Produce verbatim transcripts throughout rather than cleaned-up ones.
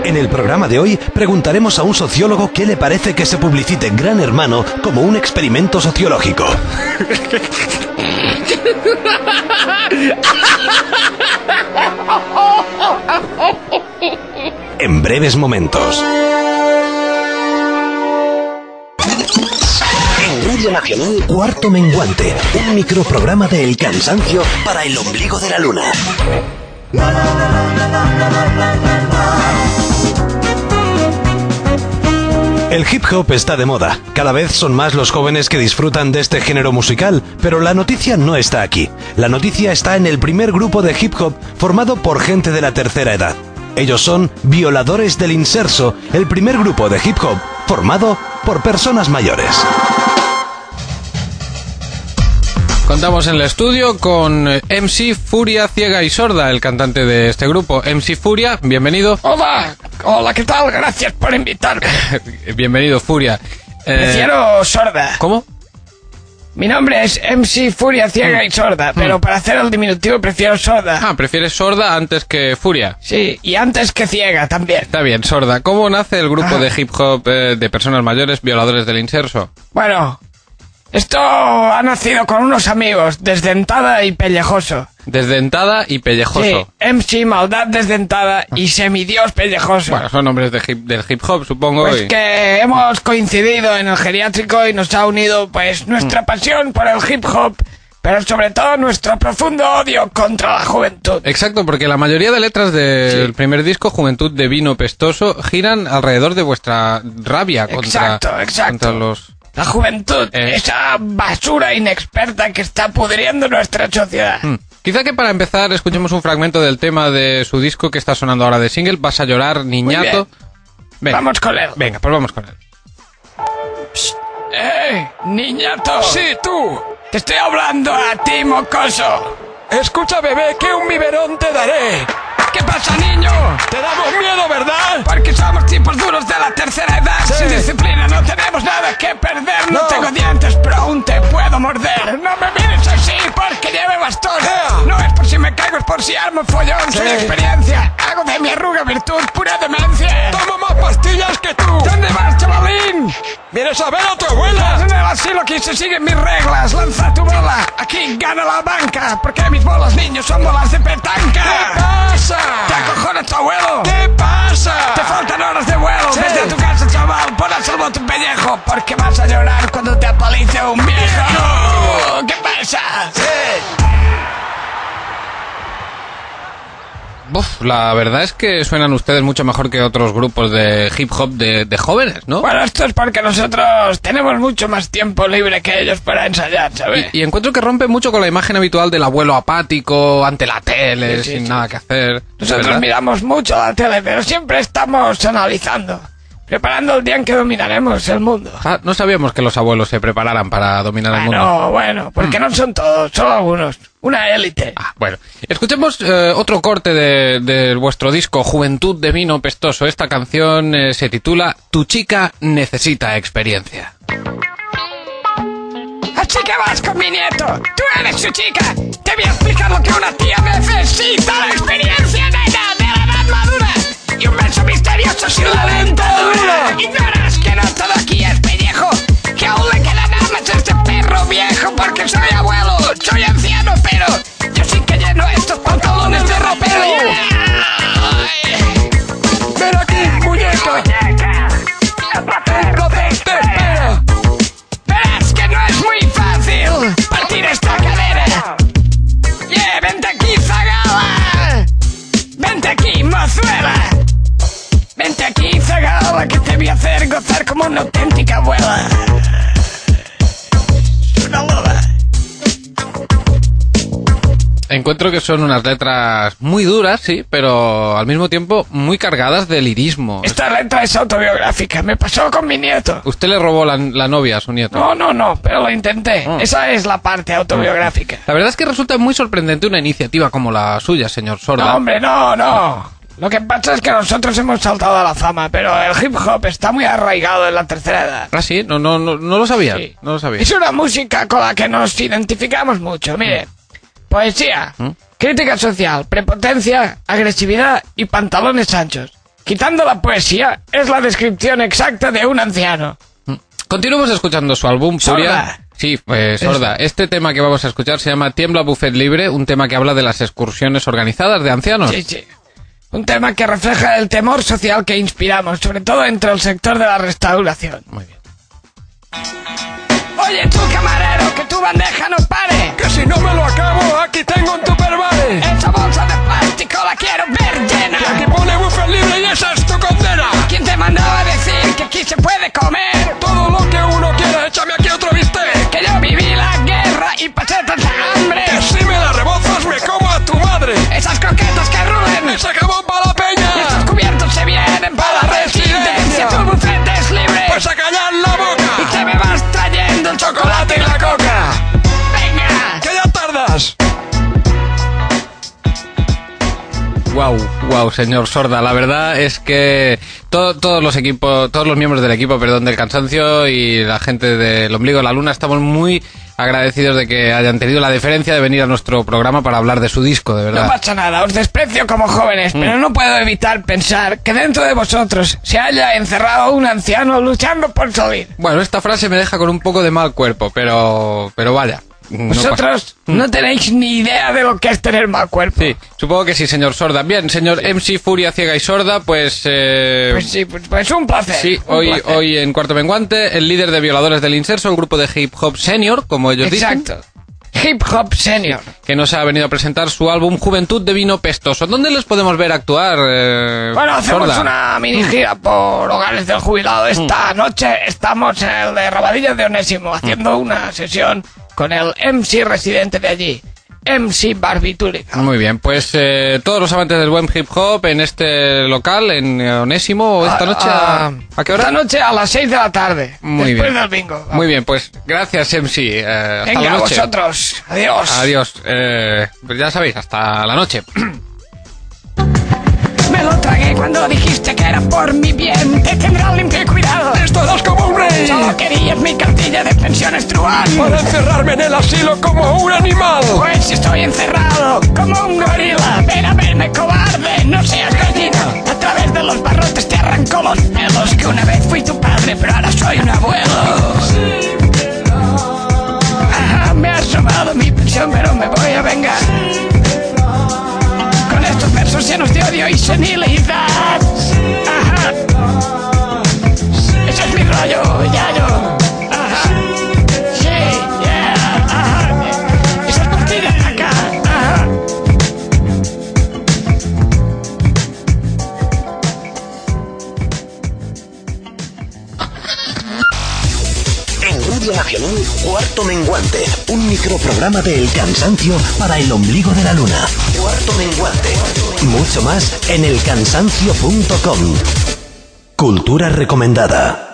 En el programa de hoy preguntaremos a un sociólogo qué le parece que se publicite Gran Hermano como un experimento sociológico. En breves momentos. En Radio Nacional, Cuarto Menguante, un microprograma de El Cansancio para el ombligo de la luna. El hip hop está de moda. Cada vez son más los jóvenes que disfrutan de este género musical, pero la noticia no está aquí. La noticia está en el primer grupo de hip hop formado por gente de la tercera edad. Ellos son Violadores del Inserso, el primer grupo de hip hop formado por personas mayores. Contamos en el estudio con M C Furia Ciega y Sorda, el cantante de este grupo. M C Furia, bienvenido. Hola, hola, ¿qué tal? Gracias por invitarme. Bienvenido, Furia. Eh... Prefiero Sorda. ¿Cómo? Mi nombre es M C Furia Ciega mm. y Sorda, pero mm. para hacer el diminutivo prefiero Sorda. Ah, ¿prefieres Sorda antes que Furia? Sí, y antes que Ciega también. Está bien, Sorda. ¿Cómo nace el grupo ah. de hip hop eh, de personas mayores, Violadores del Inserso? Bueno... Esto ha nacido con unos amigos, Desdentada y Pellejoso. Desdentada y Pellejoso. Sí, M C Maldad Desdentada y Semidios Pellejoso. Bueno, son nombres de hip, del hip hop, supongo. Pues y... que hemos coincidido en el geriátrico y nos ha unido, pues, nuestra mm. pasión por el hip hop, pero sobre todo nuestro profundo odio contra la juventud. Exacto, porque la mayoría de letras del sí. primer disco, Juventud de Vino Pestoso, giran alrededor de vuestra rabia contra, exacto, exacto. contra los... La juventud, eh. esa basura inexperta que está pudriendo nuestra sociedad. Hmm. Quizá que para empezar escuchemos un fragmento del tema de su disco que está sonando ahora de single, Vas a llorar, niñato. Venga. Vamos con él. Venga, pues vamos con él. Psst. ¡Eh, niñato! Sí, tú. Te estoy hablando a ti, mocoso. Escucha, bebé, que un biberón te daré. ¿Qué pasa, niño? Te damos miedo, ¿verdad? Porque somos tipos duros de la tercera edad. Sí. Sin disciplina no tenemos nada que perder. No, no tengo dientes, pero aún te puedo morder. No me mires así porque lleve bastón. Yeah. No es por si me caigo, es por si armo follón. Sí. Soy experiencia, hago de mi arruga virtud, pura demencia. Tomo más pastillas que tú. ¿Dónde vas, chavalín? ¿Vienes a ver a tu abuela? En el asilo aquí se siguen mis reglas. Lanza tu bola, aquí gana la banca. Porque mis bolas, niños, son bolas de petanca. ¿Qué pasa? ¿Te acojona tu abuelo? ¿Qué pasa? Te faltan horas de vuelo. Sí. Vete a tu casa, chaval, pon a salvo tu pellejo. Porque vas a llorar cuando te apalice un viejo. ¿Qué pasa? Sí. Uf, la verdad es que suenan ustedes mucho mejor que otros grupos de hip hop de, de jóvenes, ¿no? Bueno, esto es porque nosotros tenemos mucho más tiempo libre que ellos para ensayar, ¿sabes? Y, y encuentro que rompe mucho con la imagen habitual del abuelo apático ante la tele, sí, sí, sin sí. nada que hacer. Nosotros ¿verdad? miramos mucho la tele, pero siempre estamos analizando, preparando el día en que dominaremos el mundo. Ah, no sabíamos que los abuelos se prepararan para dominar ah, el mundo. No, bueno, porque mm. no son todos, solo algunos. Una élite. Ah, bueno. Escuchemos eh, otro corte de, de vuestro disco, Juventud de Vino Pestoso. Esta canción eh, se titula Tu chica necesita experiencia. Así que vas con mi nieto. Tú eres su chica. Te voy a explicar lo que una tía necesita. La experiencia, nena, de la edad madura. Y un beso misterioso sin la dentadura. Ignoras que no todo aquí es pellejo. Que aún le quedan armas a este perro viejo. Porque soy abuelo, soy anciano, pero yo sí que lleno estos pantalones de ropero. Ven aquí, muñeca. El placer te espera. Verás que no es muy fácil partir esta cadera. Yeah, vente aquí, zagala. Vente aquí, mozuela. Vente aquí, zagala, que te voy a hacer gozar como una auténtica abuela. Una loba. Encuentro que son unas letras muy duras, sí, pero al mismo tiempo muy cargadas de lirismo. Esta letra es autobiográfica, me pasó con mi nieto. ¿Usted le robó la, la novia a su nieto? No, no, no, pero lo intenté. Oh. Esa es la parte autobiográfica. La verdad es que resulta muy sorprendente una iniciativa como la suya, señor Sorda. No, hombre, no, no. Lo que pasa es que nosotros hemos saltado a la fama, pero el hip hop está muy arraigado en la tercera edad. ¿Ah, sí? No, no, no, no lo sabía. Sí. No lo sabía. Es una música con la que nos identificamos mucho, mire. Mm. Poesía, ¿Mm? Crítica social, prepotencia, agresividad y pantalones anchos. quitando la poesía, es la descripción exacta de un anciano. Continuamos escuchando su álbum, Furia. Sorda. Sí, pues Sorda. Este tema que vamos a escuchar se llama Tiembla Buffet Libre, un tema que habla de las excursiones organizadas de ancianos. Sí, sí. Un tema que refleja el temor social que inspiramos, sobre todo entre el sector de la restauración. Muy bien. Oye, tú, camarero, que tu bandeja no pare. Que si no me lo acabo, aquí tengo un Tupperware. Esa bolsa de plástico la quiero ver llena. Y aquí pone buffet libre y esa es tu condena. ¿Quién te mandaba a decir que aquí se puede comer? Todo lo que uno quiera, échame aquí otro bistec. Que yo viví la guerra y pasé tanta hambre. Que si me la rebozas, me como a tu madre. Esas croquetas que rulen. Ese jabón para la peña. Y estos cubiertos se vienen para la residencia. Tu buffet es libre. Pues a callar la boca. Y te me vas trayendo el chocolate y la coca. Venga. Que ya tardas. Wow, wow, señor Sorda. La verdad es que todo, todos los equipos, todos los miembros del equipo, perdón, del Cansancio y la gente del Ombligo de la Luna estamos muy agradecidos de que hayan tenido la deferencia de venir a nuestro programa para hablar de su disco, de verdad. No pasa nada, os desprecio como jóvenes, mm. pero no puedo evitar pensar que dentro de vosotros se haya encerrado un anciano luchando por salir. Bueno, esta frase me deja con un poco de mal cuerpo, pero, pero vaya. Vosotros no, no tenéis ni idea de lo que es tener mal cuerpo. Sí, supongo que sí, señor Sorda. Bien, señor sí. M C Furia Ciega y Sorda, pues... Eh... Pues sí, pues, pues un placer. Sí, un hoy, placer. hoy en Cuarto Menguante, el líder de Violadores del Inserso, el grupo de hip hop senior, como ellos Exacto. dicen. Hip Hop Senior. Que nos ha venido a presentar su álbum Juventud de Vino Pestoso. ¿Dónde les podemos ver actuar, eh, Bueno, hacemos Sorda? una mini gira por hogares del jubilado. Esta mm. noche estamos en el de Rabadillas de Onésimo haciendo una sesión con el M C residente de allí, M C Barbitúlica. Muy bien, pues eh, todos los amantes del buen hip hop en este local, en Onésimo, esta noche, ¿a, ¿a qué hora? Esta noche a las seis de la tarde, Muy después bien. del bingo. Vamos. Muy bien, pues gracias, M C. Eh, hasta Venga, la noche. vosotros. Adiós. Adiós. Eh, pues ya sabéis, hasta la noche. Me lo tragué cuando dijiste que era por mi bien. Te tendrás limpio y cuidado. Estarás como un rey. Solo querías mi cartilla de pensiones Truán. Para encerrarme en el asilo como un animal. Pues si estoy encerrado como un gorila. Ven a verme, cobarde, no seas gallina. A través de los barrotes te arrancó los pelos. Que una vez fui tu padre, pero ahora soy un abuelo. Ajá, me ha asomado mi pensión, pero me voy a vengar. Con estos versos llenos de odio y senilidad. Ajá. Ese es mi rollo, yayo. Ajá. Sí, yeah. Ajá. Esas partidas acá. Ajá. En Radio Nacional, Cuarto Menguante, un microprograma de El Cansancio para el Ombligo de la Luna. Cuarto Menguante. Mucho más en el cansancio punto com. Cultura recomendada.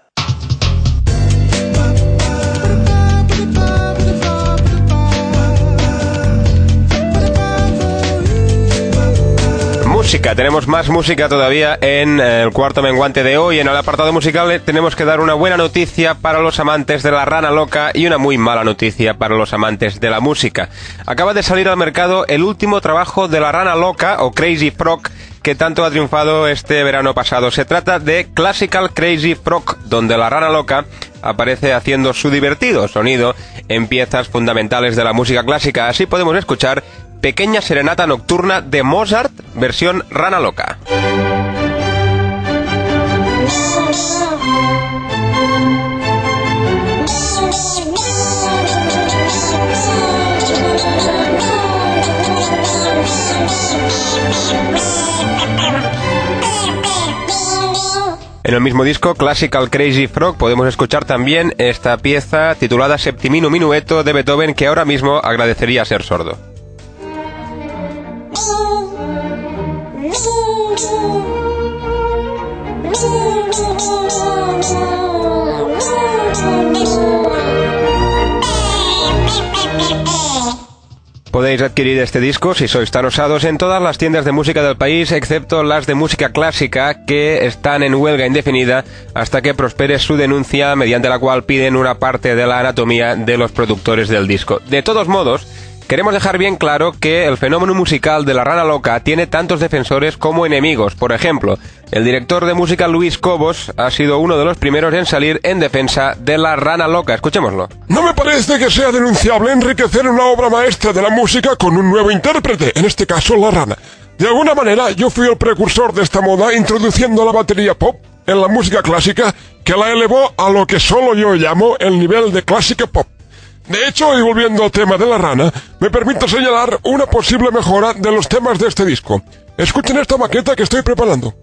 Música, tenemos más música todavía en el Cuarto Menguante de hoy. En el apartado musical tenemos que dar una buena noticia para los amantes de la rana loca y una muy mala noticia para los amantes de la música. Acaba de salir al mercado el último trabajo de la rana loca, o Crazy Frog, que tanto ha triunfado este verano pasado. Se trata de Classical Crazy Frog, donde la rana loca aparece haciendo su divertido sonido en piezas fundamentales de la música clásica. Así podemos escuchar Pequeña Serenata Nocturna de Mozart, versión rana loca. En el mismo disco, Classical Crazy Frog, podemos escuchar también esta pieza titulada Septimino Minueto de Beethoven, que ahora mismo agradecería ser sordo. Podéis adquirir este disco, si sois tan osados, en todas las tiendas de música del país, excepto las de música clásica, que están en huelga indefinida hasta que prospere su denuncia, mediante la cual piden una parte de la anatomía de los productores del disco. De todos modos, Queremos dejar bien claro que el fenómeno musical de La Rana Loca tiene tantos defensores como enemigos. Por ejemplo, el director de música Luis Cobos ha sido uno de los primeros en salir en defensa de La Rana Loca. Escuchémoslo. No me parece que sea denunciable enriquecer una obra maestra de la música con un nuevo intérprete, en este caso La Rana. De alguna manera, yo fui el precursor de esta moda introduciendo la batería pop en la música clásica, que la elevó a lo que solo yo llamo el nivel de clásica pop. De hecho, y volviendo al tema de La Rana, me permito señalar una posible mejora de los temas de este disco. Escuchen esta maqueta que estoy preparando.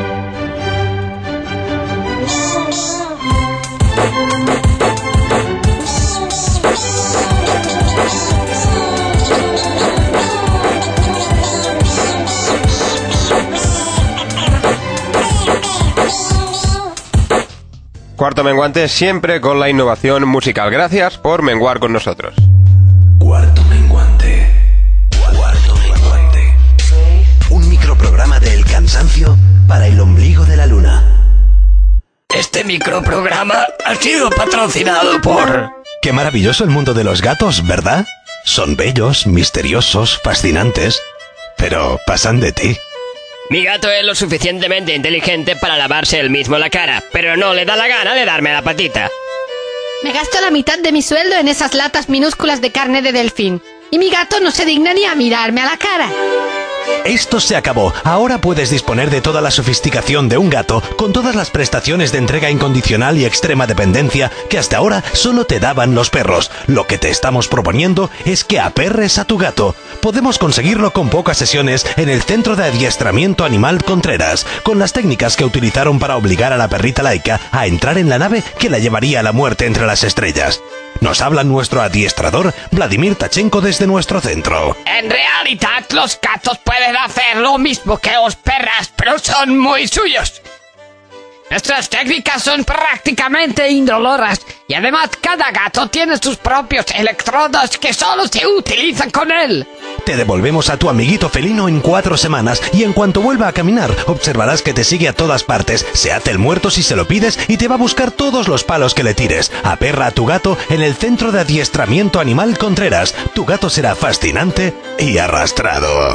Cuarto Menguante siempre con la innovación musical. Gracias por menguar con nosotros. Cuarto Menguante. Cuarto Menguante. Un microprograma del cansancio para el ombligo de la luna. Este microprograma ha sido patrocinado por... Qué maravilloso el mundo de los gatos, ¿verdad? Son bellos, misteriosos, fascinantes, pero pasan de ti. Mi gato es lo suficientemente inteligente para lavarse él mismo la cara, pero no le da la gana de darme la patita. Me gasto la mitad de mi sueldo en esas latas minúsculas de carne de delfín, y mi gato no se digna ni a mirarme a la cara. Esto se acabó. Ahora puedes disponer de toda la sofisticación de un gato con todas las prestaciones de entrega incondicional y extrema dependencia que hasta ahora solo te daban los perros. Lo que te estamos proponiendo es que aperres a tu gato. Podemos conseguirlo con pocas sesiones en el Centro de Adiestramiento Animal Contreras, con las técnicas que utilizaron para obligar a la perrita Laika a entrar en la nave que la llevaría a la muerte entre las estrellas. Nos habla nuestro adiestrador, Vladimir Tachenko, desde nuestro centro. En realidad, los gatos pueden hacer lo mismo que los perras, pero son muy suyos. Nuestras técnicas son prácticamente indoloras y además cada gato tiene sus propios electrodos que solo se utilizan con él. Te devolvemos a tu amiguito felino en cuatro semanas y en cuanto vuelva a caminar observarás que te sigue a todas partes, se hace el muerto si se lo pides y te va a buscar todos los palos que le tires. Aperra a tu gato en el Centro de Adiestramiento Animal Contreras. Tu gato será fascinante y arrastrado.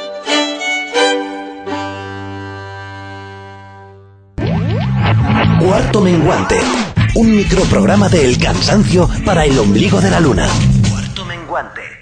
Cuarto Menguante. Un microprograma de El Cansancio para el ombligo de la luna. Cuarto Menguante.